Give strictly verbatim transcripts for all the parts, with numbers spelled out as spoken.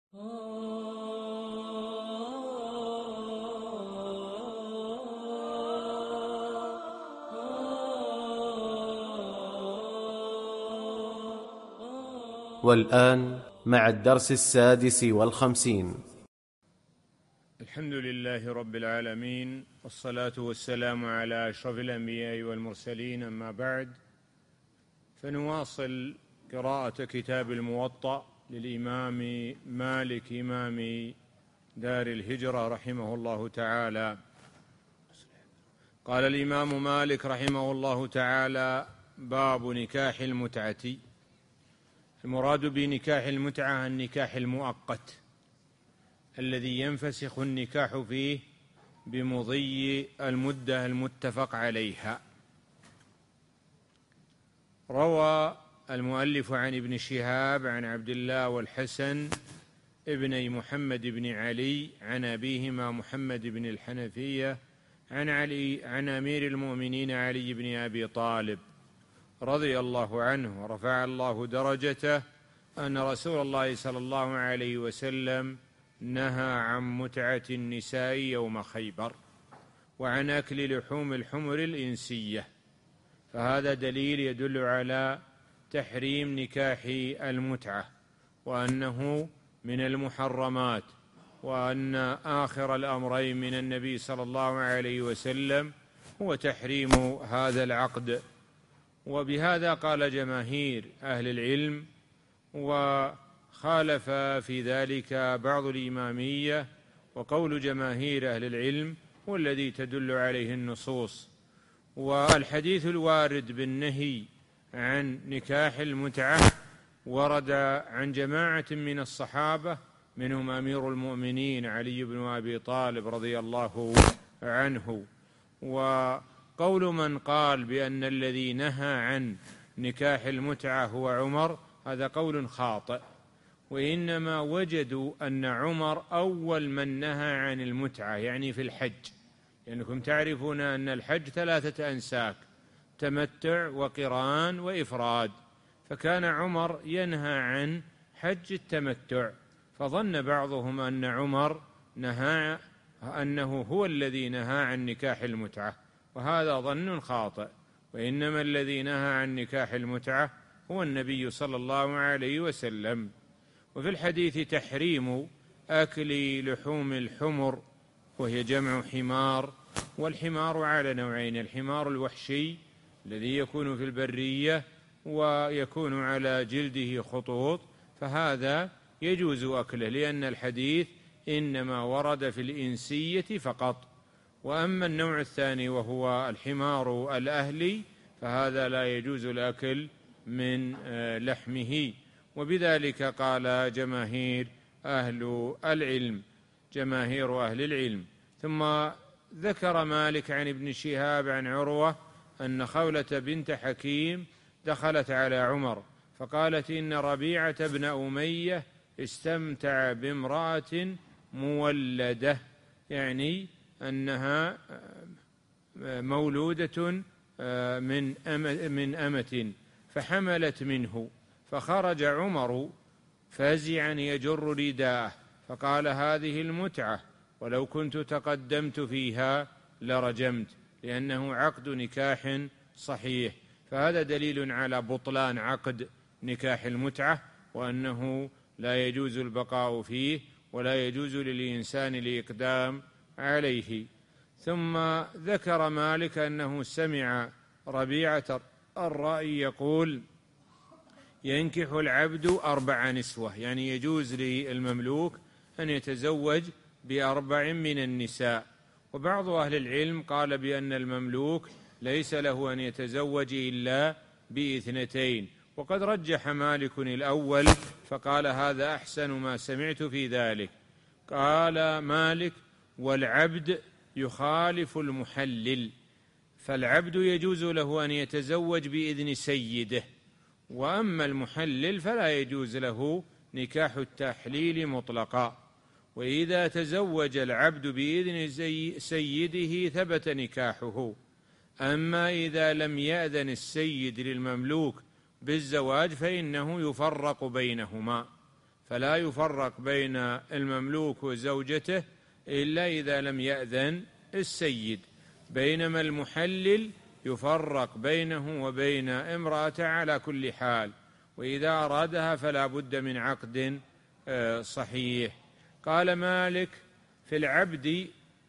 والآن مع الدرس السادس والخمسين. الحمد لله رب العالمين، والصلاة والسلام على أشرف الأنبياء والمرسلين، أما بعد، فنواصل قراءة كتاب الموطأ للإمام مالك إمام دار الهجرة رحمه الله تعالى. قال الإمام مالك رحمه الله تعالى: باب نكاح المتعة. المراد بنكاح المتعة النكاح المؤقت الذي ينفسخ النكاح فيه بمضي المدة المتفق عليها. روى المؤلف عن ابن شهاب عن عبد الله والحسن ابني محمد بن علي عن أبيهما محمد بن الحنفية عن علي عن أمير المؤمنين علي بن أبي طالب رضي الله عنه ورفع الله درجته أن رسول الله صلى الله عليه وسلم نهى عن متعة النساء يوم خيبر وعن أكل لحوم الحمر الإنسية، فهذا دليل يدل على تحريم نكاح المتعة وأنه من المحرمات، وأن آخر الأمرين من النبي صلى الله عليه وسلم هو تحريم هذا العقد. وبهذا قال جماهير أهل العلم، وخالف في ذلك بعض الإمامية، وقول جماهير أهل العلم هو الذي تدل عليه النصوص. والحديث الوارد بالنهي عن نكاح المتعة ورد عن جماعة من الصحابة، منهم أمير المؤمنين علي بن أبي طالب رضي الله عنه. وقول من قال بأن الذي نهى عن نكاح المتعة هو عمر هذا قول خاطئ، وإنما وجدوا أن عمر أول من نهى عن المتعة، يعني في الحج، لأنكم تعرفون أن الحج ثلاثة أنساك: تمتع وقران وإفراد، فكان عمر ينهى عن حج التمتع، فظن بعضهم أن عمر نهى أنه هو الذي نهى عن نكاح المتعة، وهذا ظن خاطئ، وإنما الذي نهى عن نكاح المتعة هو النبي صلى الله عليه وسلم. وفي الحديث تحريم أكل لحوم الحمر، وهي جمع حمار، والحمار على نوعين: الحمار الوحشي الذي يكون في البرية ويكون على جلده خطوط، فهذا يجوز أكله لأن الحديث إنما ورد في الإنسية فقط. وأما النوع الثاني وهو الحمار الأهلي فهذا لا يجوز الأكل من لحمه، وبذلك قال جماهير أهل العلم جماهير أهل العلم. ثم ذكر مالك عن ابن شهاب عن عروة أن خولة بنت حكيم دخلت على عمر فقالت: إن ربيعة بن أمية استمتع بامرأة مولدة، يعني أنها مولودة من من أمة، فحملت منه، فخرج عمر فزعا يجر رداءه فقال: هذه المتعة، ولو كنت تقدمت فيها لرجمت، لأنه عقد نكاح صحيح. فهذا دليل على بطلان عقد نكاح المتعة، وأنه لا يجوز البقاء فيه ولا يجوز للإنسان الإقدام عليه. ثم ذكر مالك أنه سمع ربيعة الرأي يقول: ينكح العبد أربع نسوة، يعني يجوز للمملوك أن يتزوج بأربع من النساء. وبعض أهل العلم قال بأن المملوك ليس له أن يتزوج إلا باثنتين، وقد رجح مالك الأول فقال: هذا أحسن ما سمعت في ذلك. قال مالك: والعبد يخالف المحلل، فالعبد يجوز له أن يتزوج بإذن سيده، وأما المحلل فلا يجوز له نكاح التحليل مطلقا. وإذا تزوج العبد بإذن سيده ثبت نكاحه. أما إذا لم يأذن السيد للمملوك بالزواج فإنه يفرق بينهما، فلا يفرق بين المملوك وزوجته إلا إذا لم يأذن السيد، بينما المحلل يفرق بينه وبين امرأته على كل حال، وإذا أرادها فلا بد من عقد صحيح. قال مالك: في العبد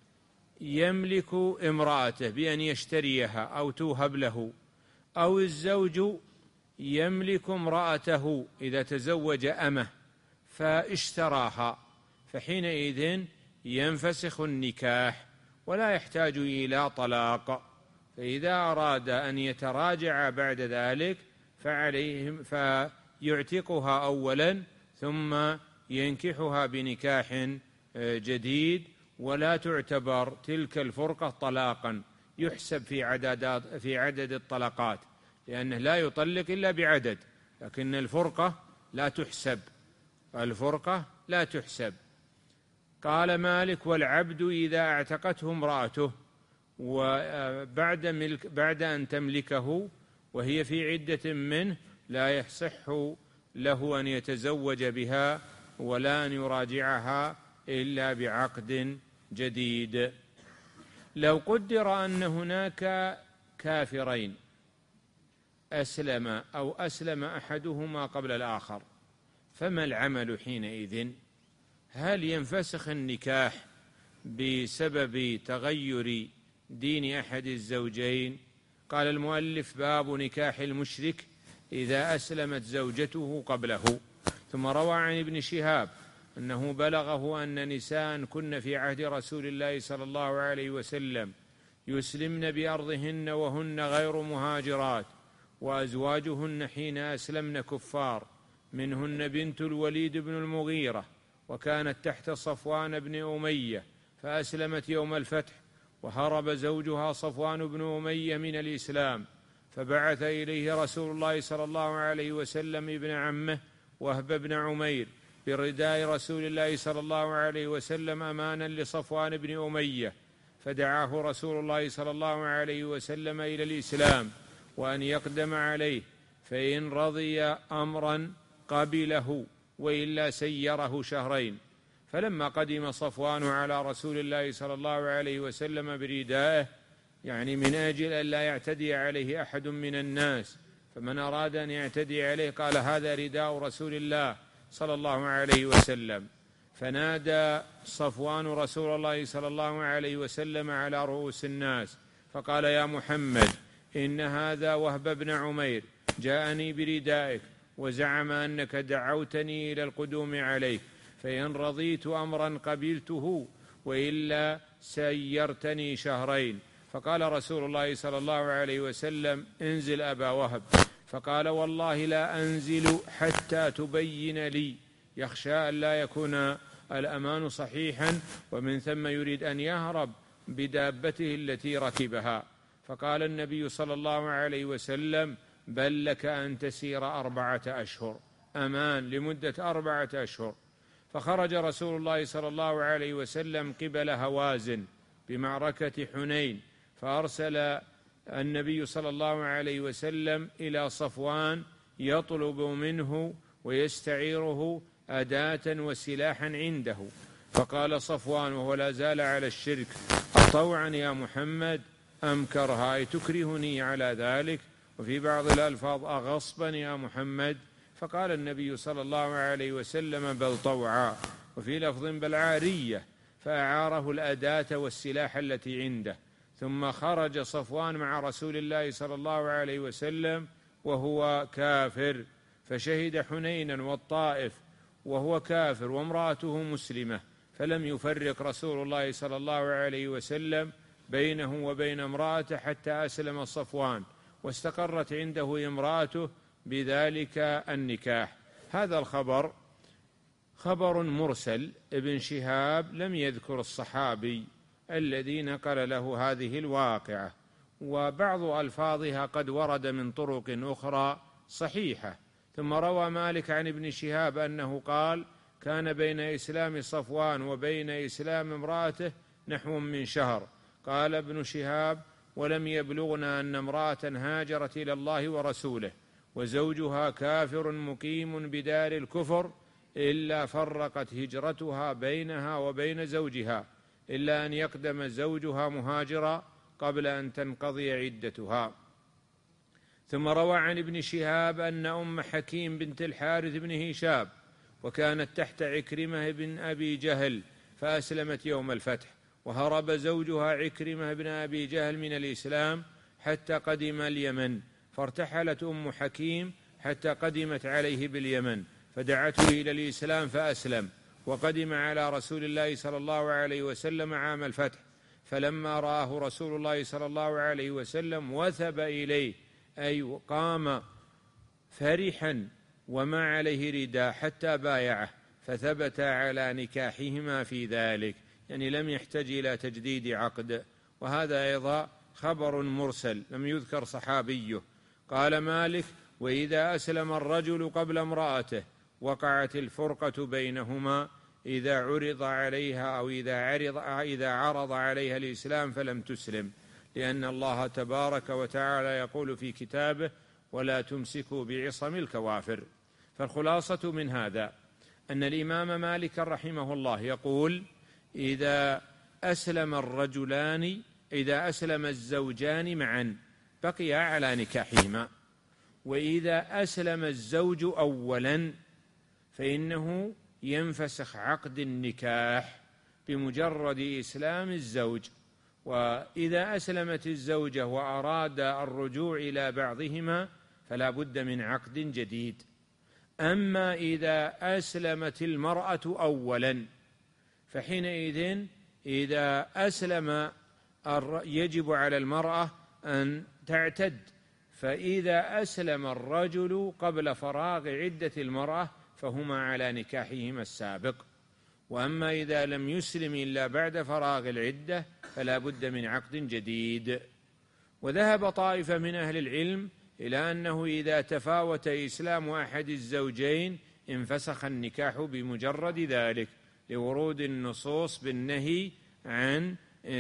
يملك امرأته بأن يشتريها أو توهب له، أو الزوج يملك امرأته إذا تزوج أمه فاشتراها، فحينئذ ينفسخ النكاح ولا يحتاج إلى طلاق. فإذا أراد أن يتراجع بعد ذلك فعليهم فيعتقها أولا ثم ينكحها بنكاح جديد، ولا تعتبر تلك الفرقة طلاقا، يحسب في عدد في عدد الطلقات، لأنه لا يطلق إلا بعدد، لكن الفرقة لا تحسب، الفرقة لا تحسب. قال مالك: والعبد إذا اعتقته امرأته وبعد ملك بعد أن تملكه وهي في عدة منه لا يصح له أن يتزوج بها ولا أن يراجعها إلا بعقد جديد. لو قدر أن هناك كافرين أسلم أو أسلم أحدهما قبل الآخر، فما العمل حينئذ؟ هل ينفسخ النكاح بسبب تغير دين أحد الزوجين؟ قال المؤلف: باب نكاح المشرك إذا أسلمت زوجته قبله. ثم روى عن ابن شهاب أنه بلغه أن نساء كن في عهد رسول الله صلى الله عليه وسلم يسلمن بأرضهن وهن غير مهاجرات، وأزواجهن حين أسلمن كفار، منهن بنت الوليد بن المغيرة، وكانت تحت صفوان بن أمية فأسلمت يوم الفتح، وهرب زوجها صفوان بن أمية من الإسلام، فبعث إليه رسول الله صلى الله عليه وسلم ابن عمه وهب بن عمير برداء رسول الله صلى الله عليه وسلم أمانا لصفوان بن أمية، فدعاه رسول الله صلى الله عليه وسلم إلى الإسلام وأن يقدم عليه، فإن رضي أمرا قبله وإلا سيره شهرين. فلما قدم صفوان على رسول الله صلى الله عليه وسلم بردائه، يعني من أجل أن لا يعتدي عليه أحد من الناس، فمن أراد أن يعتدي عليه قال: هذا رداء رسول الله صلى الله عليه وسلم. فنادى صفوان رسول الله صلى الله عليه وسلم على رؤوس الناس فقال: يا محمد، إن هذا وهب بن عمير جاءني بردائك وزعم أنك دعوتني إلى القدوم عليك، فإن رضيت أمرا قبلته وإلا سيرتني شهرين. فقال رسول الله صلى الله عليه وسلم: انزل أبا وهب. فقال: والله لا أنزل حتى تبين لي، يخشى أن لا يكون الأمان صحيحا، ومن ثم يريد أن يهرب بدابته التي ركبها. فقال النبي صلى الله عليه وسلم: بل لك أن تسير أربعة أشهر، أمان لمدة أربعة أشهر. فخرج رسول الله صلى الله عليه وسلم قبل هوازن بمعركة حنين، فأرسل النبي صلى الله عليه وسلم إلى صفوان يطلب منه ويستعيره أداة وسلاحا عنده. فقال صفوان وهو لا زال على الشرك: أطوعا يا محمد أم كرها، أي تكرهني على ذلك؟ وفي بعض الألفاظ: أغصبا يا محمد؟ فقال النبي صلى الله عليه وسلم: بل طوعا. وفي لفظ: بل عارية. فأعاره الأداة والسلاح التي عنده. ثم خرج صفوان مع رسول الله صلى الله عليه وسلم وهو كافر، فشهد حنينا والطائف وهو كافر وامرأته مسلمة، فلم يفرق رسول الله صلى الله عليه وسلم بينه وبين امرأته حتى أسلم صفوان، واستقرت عنده امرأته بذلك النكاح. هذا الخبر خبر مرسل، ابن شهاب لم يذكر الصحابي الذي نقل له هذه الواقعة، وبعض ألفاظها قد ورد من طرق أخرى صحيحة. ثم روى مالك عن ابن شهاب أنه قال: كان بين إسلام صفوان وبين إسلام امرأته نحو من شهر. قال ابن شهاب: ولم يبلغنا أن امرأة هاجرت إلى الله ورسوله وزوجها كافر مقيم بدار الكفر إلا فرقت هجرتها بينها وبين زوجها، إلا أن يقدم زوجها مهاجرا قبل أن تنقضي عدتها. ثم روى عن ابن شهاب أن أم حكيم بنت الحارث بن هشام وكانت تحت عكرمة بن أبي جهل فأسلمت يوم الفتح، وهرب زوجها عكرمة بن أبي جهل من الإسلام حتى قدم اليمن، فارتحلت أم حكيم حتى قدمت عليه باليمن فدعته إلى الإسلام فأسلم، وقدم على رسول الله صلى الله عليه وسلم عام الفتح، فلما رآه رسول الله صلى الله عليه وسلم وثب إليه، أي قام فرحا وما عليه رداء حتى بايعه، فثبت على نكاحهما في ذلك، يعني لم يحتج إلى تجديد عقد. وهذا أيضا خبر مرسل لم يذكر صحابيه. قال مالك: وإذا أسلم الرجل قبل امرأته وقعت الفرقة بينهما إذا عرض عليها أو إذا عرض, إذا عرض عليها الإسلام فلم تسلم، لأن الله تبارك وتعالى يقول في كتابه: ولا تمسكوا بعصم الكوافر. فالخلاصة من هذا أن الإمام مالك رحمه الله يقول: إذا أسلم الرجلان إذا أسلم الزوجان معا بقيا على نكاحهما، وإذا أسلم الزوج أولا فإنه ينفسخ عقد النكاح بمجرد إسلام الزوج. وإذا أسلمت الزوجة وأراد الرجوع إلى بعضهما فلا بد من عقد جديد. أما إذا أسلمت المرأة أولا فحينئذ إذا أسلم يجب على المرأة أن تعتد، فإذا أسلم الرجل قبل فراغ عدة المرأة فهما على نكاحهما السابق. وأما إذا لم يسلم إلا بعد فراغ العدة فلا بد من عقد جديد. وذهب طائفة من أهل العلم إلى أنه إذا تفاوت إسلام أحد الزوجين انفسخ النكاح بمجرد ذلك، لورود النصوص بالنهي عن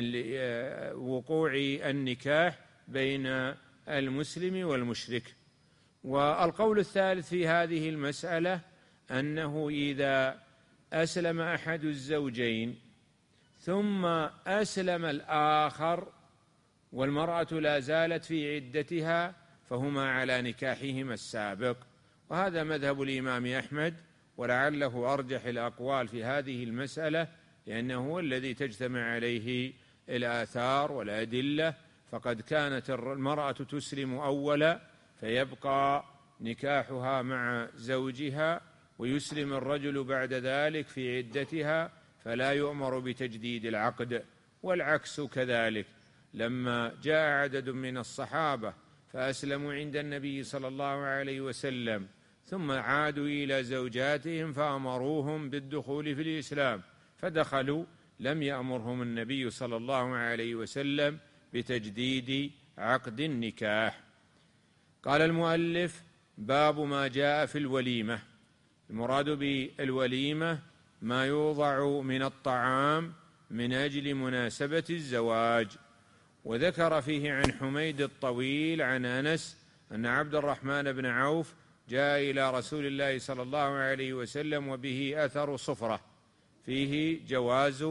وقوع النكاح بين المسلم والمشرك. والقول الثالث في هذه المسألة أنه إذا أسلم أحد الزوجين ثم أسلم الآخر والمرأة لا زالت في عدتها فهما على نكاحهما السابق. وهذا مذهب الإمام أحمد، ولعله أرجح الأقوال في هذه المسألة، لأنه هو الذي تجتمع عليه الآثار والأدلة. فقد كانت المرأة تسلم أولا فيبقى نكاحها مع زوجها، ويسلم الرجل بعد ذلك في عدتها فلا يؤمر بتجديد العقد. والعكس كذلك، لما جاء عدد من الصحابة فأسلموا عند النبي صلى الله عليه وسلم ثم عادوا إلى زوجاتهم فأمروهم بالدخول في الإسلام فدخلوا، لم يأمرهم النبي صلى الله عليه وسلم بتجديد عقد النكاح. قال المؤلف: باب ما جاء في الوليمة. المراد بالوليمة ما يوضع من الطعام من أجل مناسبة الزواج. وذكر فيه عن حميد الطويل عن أنس أن عبد الرحمن بن عوف جاء إلى رسول الله صلى الله عليه وسلم وبه أثر صفرة فيه جواز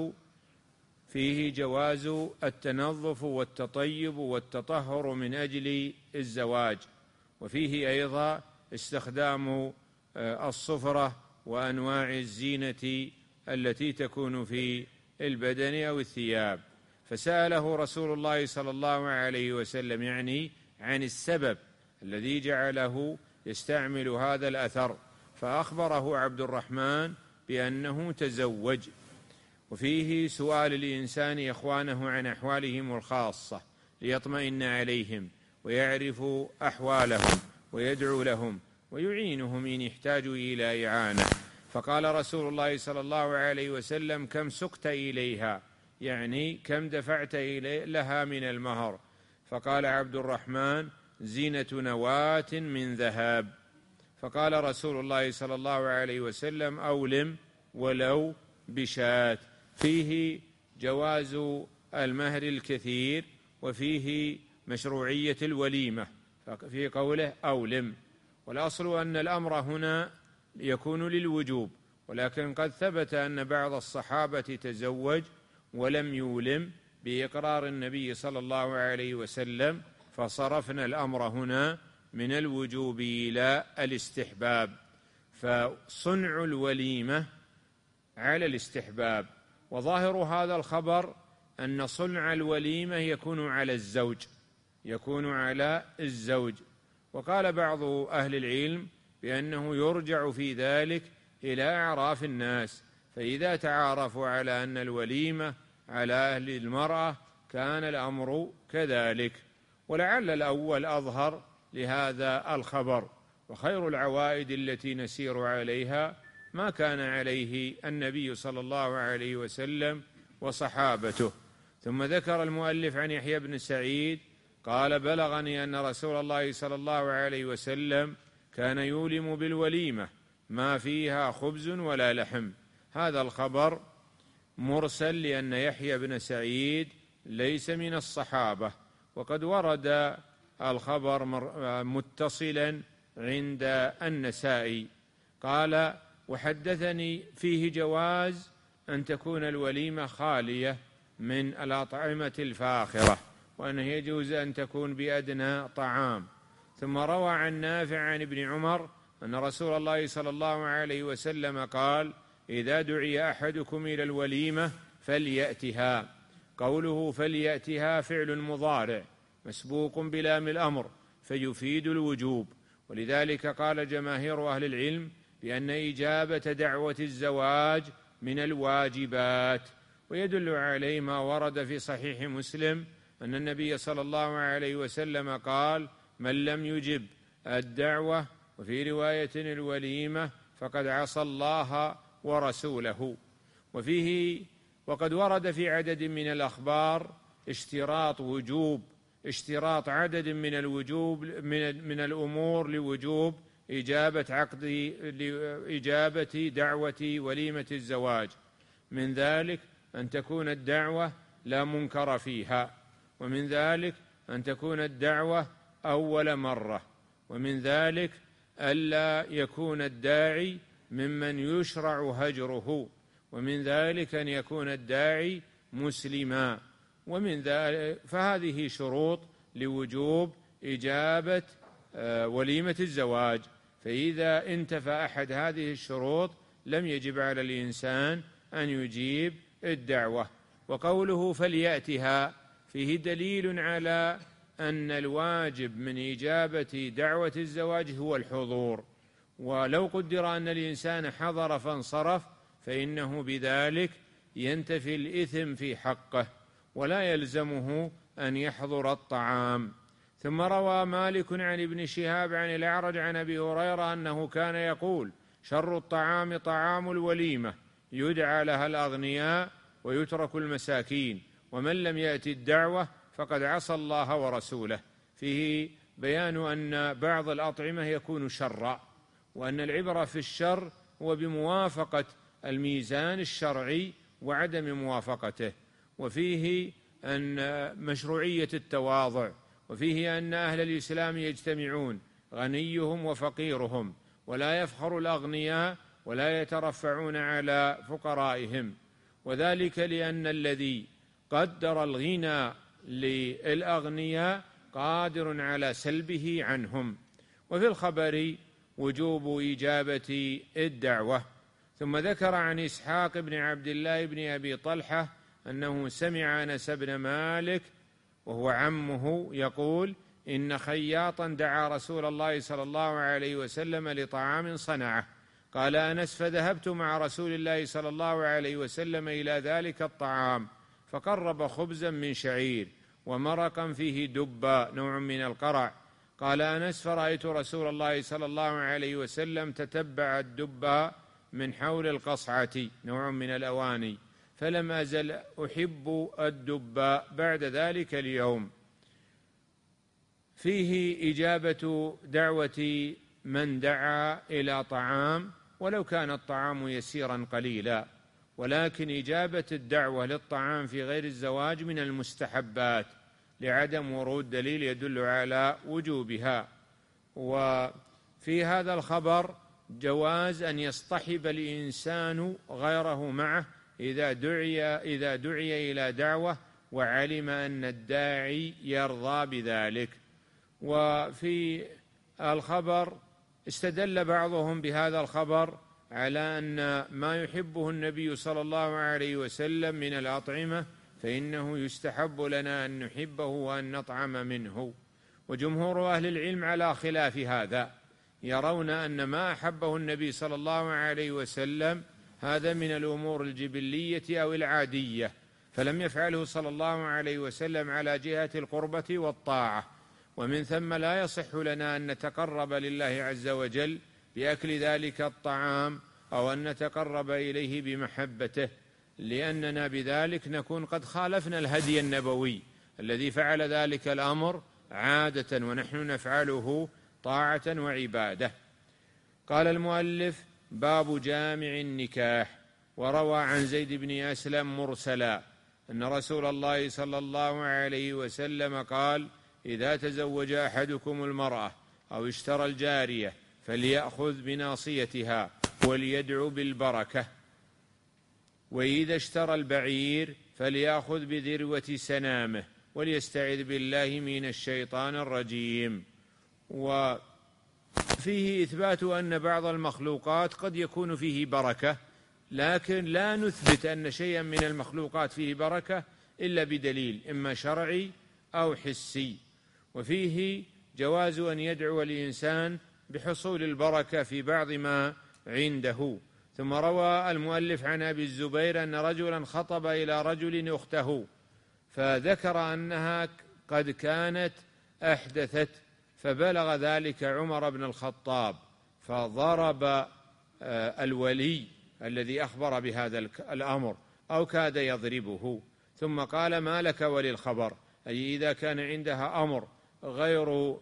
فيه جواز التنظف والتطيب والتطهر من أجل الزواج، وفيه أيضا استخدام الصفرة وأنواع الزينة التي تكون في البدن أو الثياب. فسأله رسول الله صلى الله عليه وسلم يعني عن السبب الذي جعله يستعمل هذا الأثر، فأخبره عبد الرحمن بأنه تزوج. وفيه سؤال الإنسان إخوانه عن أحوالهم الخاصة ليطمئن عليهم ويعرف أحوالهم ويدعو لهم ويعينهم إن يحتاجوا إلى إعانة. فقال رسول الله صلى الله عليه وسلم: كم سقت إليها، يعني كم دفعت لها من المهر؟ فقال عبد الرحمن: زينة نواة من ذهب. فقال رسول الله صلى الله عليه وسلم: أولم ولو بشاة. فيه جواز المهر الكثير، وفيه مشروعية الوليمة في قوله أولم. والأصل أن الأمر هنا يكون للوجوب، ولكن قد ثبت أن بعض الصحابة تزوج ولم يولم بإقرار النبي صلى الله عليه وسلم، فصرفنا الأمر هنا من الوجوب إلى الاستحباب، فصنع الوليمة على الاستحباب. وظاهر هذا الخبر أن صنع الوليمة يكون على الزوج يكون على الزوج وقال بعض أهل العلم بأنه يرجع في ذلك إلى أعراف الناس، فإذا تعارفوا على أن الوليمة على أهل المرأة كان الأمر كذلك. ولعل الأول أظهر لهذا الخبر، وخير العوائد التي نسير عليها ما كان عليه النبي صلى الله عليه وسلم وصحابته. ثم ذكر المؤلف عن يحيى بن سعيد قال: بلغني أن رسول الله صلى الله عليه وسلم كان يولم بالوليمة ما فيها خبز ولا لحم. هذا الخبر مرسل لأن يحيى بن سعيد ليس من الصحابة، وقد ورد الخبر متصلا عند النسائي. قال: وحدثني فيه جواز أن تكون الوليمة خالية من الأطعمة الفاخرة، وأنه يجوز أن تكون بأدنى طعام. ثم روى عن نافع عن ابن عمر أن رسول الله صلى الله عليه وسلم قال: إذا دعي أحدكم إلى الوليمة فليأتها. قوله فليأتها فعل مضارع مسبوق بلام الأمر فيفيد الوجوب، ولذلك قال جماهير أهل العلم بأن إجابة دعوة الزواج من الواجبات. ويدل عليه ما ورد في صحيح مسلم أن النبي صلى الله عليه وسلم قال: من لم يجب الدعوة، وفي رواية الوليمة، فقد عصى الله ورسوله. وفيه وقد ورد في عدد من الأخبار اشتراط وجوب اشتراط عدد من الوجوب من, من الأمور لوجوب إجابة عقد لإجابة دعوة وليمة الزواج. من ذلك أن تكون الدعوة لا منكر فيها، ومن ذلك أن تكون الدعوة أول مرة، ومن ذلك ألا يكون الداعي ممن يشرع هجره، ومن ذلك أن يكون الداعي مسلما، ومن ذلك فهذه شروط لوجوب إجابة وليمة الزواج. فإذا انتفى أحد هذه الشروط لم يجب على الإنسان أن يجيب الدعوة. وقوله فليأتها فيه دليل على أن الواجب من إجابة دعوة الزواج هو الحضور، ولو قدر أن الإنسان حضر فانصرف فإنه بذلك ينتفي الإثم في حقه ولا يلزمه أن يحضر الطعام. ثم روى مالك عن ابن شهاب عن الأعرج عن أبي هريرة أنه كان يقول: شر الطعام طعام الوليمة يدعى لها الأغنياء ويترك المساكين، ومن لم يأتي الدعوة فقد عصى الله ورسوله. فيه بيان أن بعض الأطعمة يكون شرا، وأن العبرة في الشر هو بموافقة الميزان الشرعي وعدم موافقته. وفيه أن مشروعية التواضع، وفيه أن أهل الإسلام يجتمعون غنيهم وفقيرهم، ولا يفخر الأغنياء ولا يترفعون على فقرائهم، وذلك لأن الذي قدر الغنى للأغنياء قادر على سلبه عنهم. وفي الخبر وجوب إجابة الدعوة. ثم ذكر عن إسحاق بن عبد الله بن أبي طلحة أنه سمع أنس بن مالك وهو عمه يقول: إن خياطا دعا رسول الله صلى الله عليه وسلم لطعام صنعه. قال أنس: فذهبت مع رسول الله صلى الله عليه وسلم إلى ذلك الطعام، فقرب خبزا من شعير ومرقا فيه دبا نوع من القرع. قال أنس: فرأيت رسول الله صلى الله عليه وسلم تتبع الدبا من حول القصعة نوع من الأواني، فلم أزل أحب الدبا بعد ذلك اليوم. فيه إجابة دعوة من دعا إلى طعام ولو كان الطعام يسيرا قليلا، ولكن إجابة الدعوة للطعام في غير الزواج من المستحبات لعدم ورود دليل يدل على وجوبها. وفي هذا الخبر جواز أن يصطحب الإنسان غيره معه إذا دعي إذا دعي إلى دعوة وعلم أن الداعي يرضى بذلك. وفي الخبر استدل بعضهم بهذا الخبر على أن ما يحبه النبي صلى الله عليه وسلم من الأطعمة فإنه يستحب لنا أن نحبه وأن نطعم منه. وجمهور أهل العلم على خلاف هذا، يرون أن ما أحبه النبي صلى الله عليه وسلم هذا من الأمور الجبلية أو العادية، فلم يفعله صلى الله عليه وسلم على جهة القربة والطاعة، ومن ثم لا يصح لنا أن نتقرب لله عز وجل بأكل ذلك الطعام أو أن نتقرب إليه بمحبته، لأننا بذلك نكون قد خالفنا الهدي النبوي الذي فعل ذلك الأمر عادة ونحن نفعله طاعة وعبادة. قال المؤلف: باب جامع النكاح. وروى عن زيد بن أسلم مرسلا أن رسول الله صلى الله عليه وسلم قال: إذا تزوج أحدكم المرأة أو اشترى الجارية فليأخذ بناصيتها وليدعو بالبركة، وإذا اشترى البعير فليأخذ بذروة سنامه وليستعذ بالله من الشيطان الرجيم. وفيه إثبات أن بعض المخلوقات قد يكون فيه بركة، لكن لا نثبت أن شيئا من المخلوقات فيه بركة إلا بدليل إما شرعي أو حسي. وفيه جواز أن يدعو الإنسان بحصول البركة في بعض ما عنده. ثم روى المؤلف عن أبي الزبير أن رجلا خطب إلى رجل أخته فذكر أنها قد كانت أحدثت، فبلغ ذلك عمر بن الخطاب فضرب الولي الذي أخبر بهذا الأمر أو كاد يضربه، ثم قال: ما لك وللخبر؟ أي إذا كان عندها أمر غير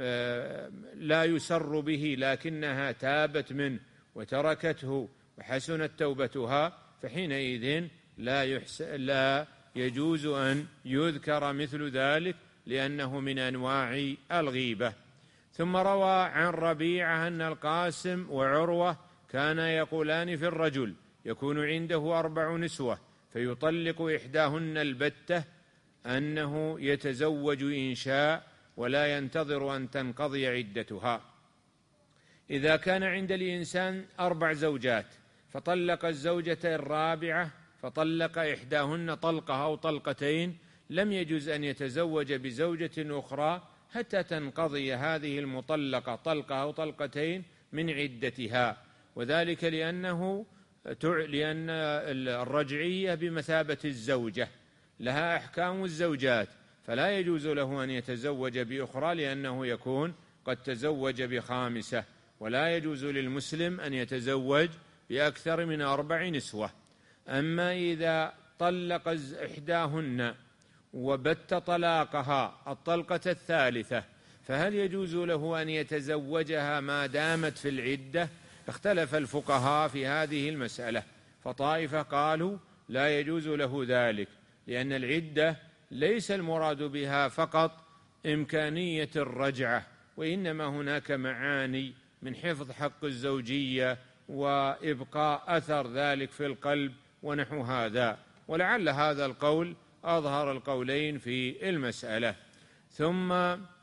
لا يسر به لكنها تابت منه وتركته وحسنت توبتها، فحينئذ لا, يحس لا يجوز أن يذكر مثل ذلك لأنه من أنواع الغيبة. ثم روى عن ربيعة أن القاسم وعروة كانا يقولان في الرجل يكون عنده أربع نسوة فيطلق إحداهن البتة أنه يتزوج إن شاء ولا ينتظر أن تنقضي عدتها. إذا كان عند الإنسان أربع زوجات فطلق الزوجة الرابعة فطلق إحداهن طلقة أو طلقتين، لم يجوز أن يتزوج بزوجة أخرى حتى تنقضي هذه المطلقة طلقة أو طلقتين من عدتها، وذلك لأنه لأن الرجعية بمثابة الزوجة لها أحكام الزوجات، فلا يجوز له أن يتزوج بأخرى لأنه يكون قد تزوج بخامسة، ولا يجوز للمسلم أن يتزوج بأكثر من أربع نسوة. أما إذا طلق إحداهن وبت طلاقها الطلقة الثالثة فهل يجوز له أن يتزوجها ما دامت في العدة؟ اختلف الفقهاء في هذه المسألة، فطائفة قالوا لا يجوز له ذلك، لأن العدة ليس المراد بها فقط إمكانية الرجعة، وإنما هناك معاني من حفظ حق الزوجية وإبقاء أثر ذلك في القلب ونحو هذا، ولعل هذا القول أظهر القولين في المسألة. ثم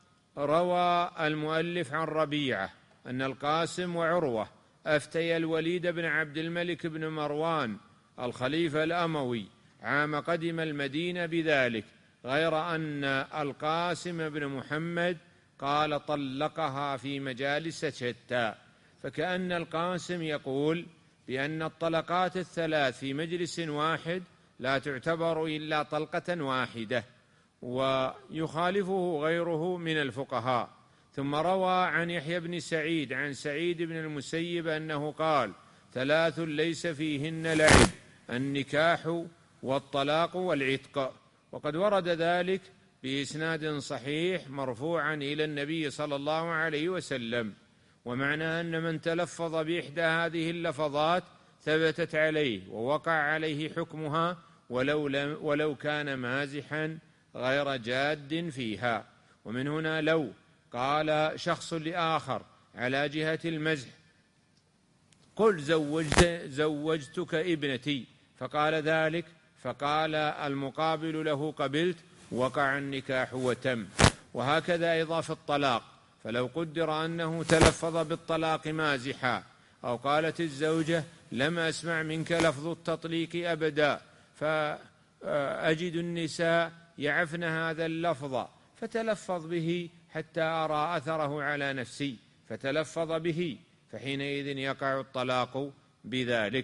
روى المؤلف عن ربيعة أن القاسم وعروة أفتي الوليد بن عبد الملك بن مروان الخليفة الأموي عام قدم المدينة بذلك، غير أن القاسم بن محمد قال طلقها في مجالس شتى، فكأن القاسم يقول بأن الطلقات الثلاث في مجلس واحد لا تعتبر إلا طلقة واحدة، ويخالفه غيره من الفقهاء. ثم روى عن يحيى بن سعيد عن سعيد بن المسيب أنه قال: ثلاث ليس فيهن لعب: النكاح والطلاق والعتق. وقد ورد ذلك بإسناد صحيح مرفوعا إلى النبي صلى الله عليه وسلم، ومعنى أن من تلفظ بإحدى هذه اللفظات ثبتت عليه ووقع عليه حكمها ولو, لم ولو كان مازحا غير جاد فيها. ومن هنا لو قال شخص لآخر على جهة المزح قل زوجت زوجتك ابنتي، فقال ذلك، فقال المقابل له قبلت، وقع النكاح وتم. وهكذا أيضا في الطلاق، فلو قدر أنه تلفظ بالطلاق مازحا، أو قالت الزوجة لم أسمع منك لفظ التطليق أبدا، فأجد النساء يعفن هذا اللفظ فتلفظ به حتى أرى أثره على نفسي، فتلفظ به، فحينئذ يقع الطلاق بذلك.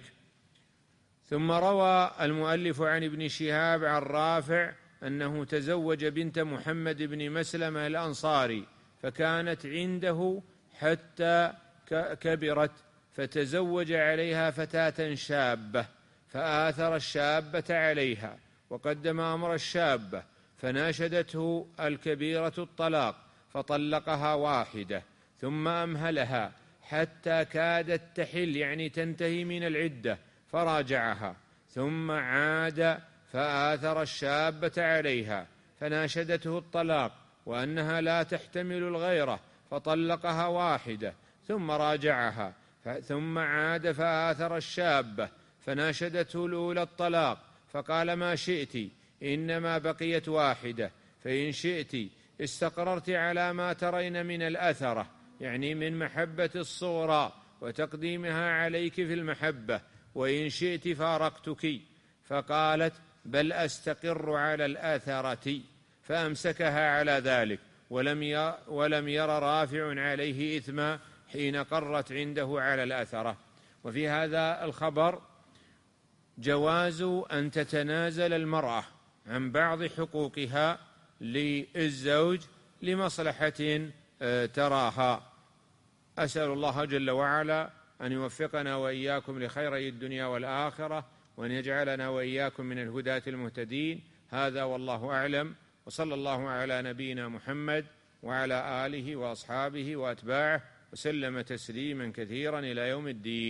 ثم روى المؤلف عن ابن شهاب عن رافع أنه تزوج بنت محمد بن مسلمة الأنصاري، فكانت عنده حتى كبرت، فتزوج عليها فتاة شابة، فآثر الشابة عليها وقدم أمر الشابة، فناشدته الكبيرة الطلاق، فطلقها واحدة، ثم أمهلها حتى كادت تحل، يعني تنتهي من العدة، فراجعها، ثم عاد فآثر الشابة عليها، فناشدته الطلاق وأنها لا تحتمل الغيرة، فطلقها واحدة، ثم راجعها، ثم عاد فآثر الشابة، فناشدته الأولى الطلاق، فقال ما شئت، إنما بقيت واحدة، فإن شئت استقررت على ما ترين من الأثرة، يعني من محبة الصغرى وتقديمها عليك في المحبة، وإن شئت فارقتك. فقالت بل أستقر على الأثرة، فأمسكها على ذلك، ولم ولم ير رافع عليه إثما حين قرت عنده على الأثرة. وفي هذا الخبر جواز أن تتنازل المرأة عن بعض حقوقها للزوج لمصلحة تراها. أسأل الله جل وعلا أن يوفقنا وإياكم لخيري الدنيا والآخرة، وأن يجعلنا وإياكم من الهداة المهتدين. هذا والله أعلم، وصلى الله على نبينا محمد وعلى آله وأصحابه وأتباعه وسلم تسليما كثيرا إلى يوم الدين.